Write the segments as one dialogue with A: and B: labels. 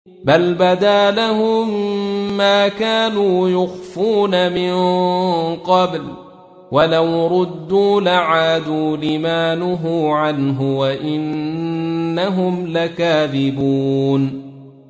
A: بل بدا لهم ما كانوا يخفون من قبل ولو ردوا لعادوا لما نهوا عنه وإنهم لكاذبون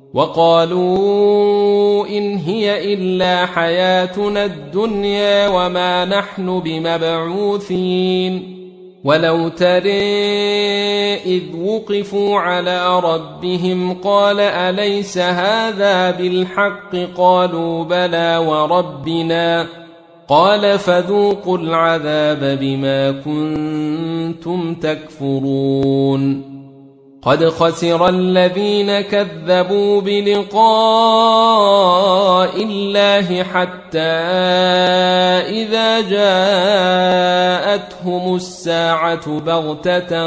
A: وقالوا إن هي إلا حياتنا الدنيا وما نحن بمبعوثين ولو ترى إذ وقفوا على ربهم قال أليس هذا بالحق قالوا بلى وربنا قال فذوقوا العذاب بما كنتم تكفرون قد خسر الذين كذبوا بلقاء الله حتى إذا جاءتهم الساعة بغتة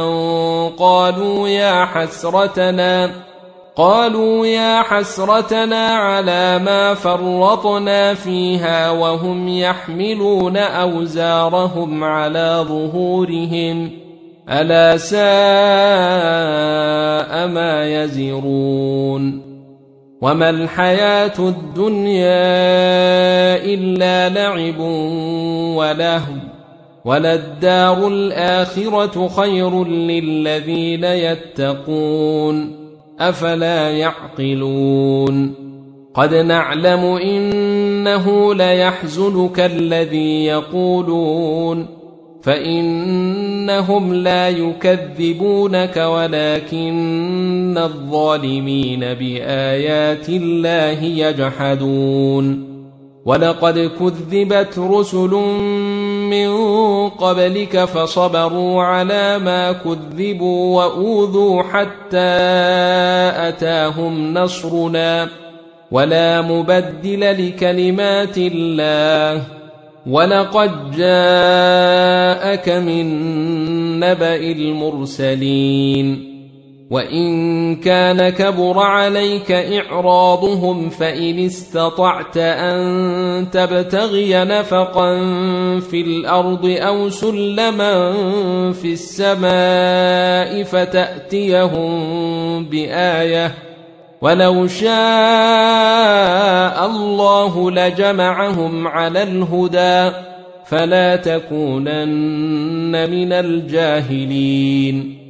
A: قالوا يا حسرتنا على ما فرطنا فيها وهم يحملون أوزارهم على ظهورهم ألا ساء ما يزرون وما الحياة الدنيا إلا لعب ولهو وللدار الآخرة خير للذين يتقون أفلا يعقلون قد نعلم إنه ليحزنك الذي يقولون فإنهم لا يكذبونك ولكن الظالمين بآيات الله يجحدون ولقد كذبت رسل من قبلك فصبروا على ما كذبوا وأوذوا حتى أتاهم نصرنا ولا مبدل لكلمات الله ولقد جاءك من نبأ المرسلين وإن كان كبر عليك إعراضهم فإن استطعت أن تبتغي نفقا في الأرض أو سلما في السماء فتأتيهم بآية ولو شاء الله لجمعهم على الهدى فلا تكونن من الجاهلين